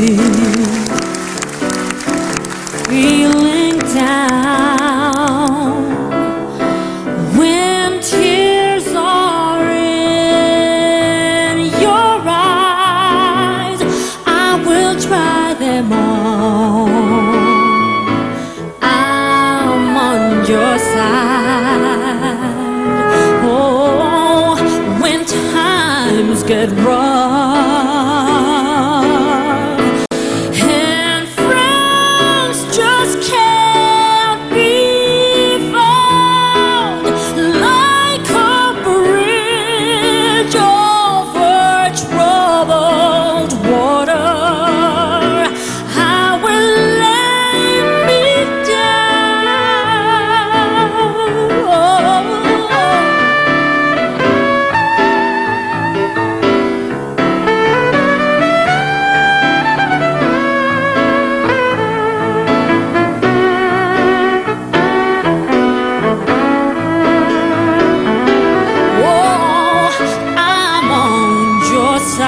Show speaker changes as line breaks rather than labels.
feeling down. When tears are in your eyes, I will dry them all. I'm on your side. Oh, when times get rough,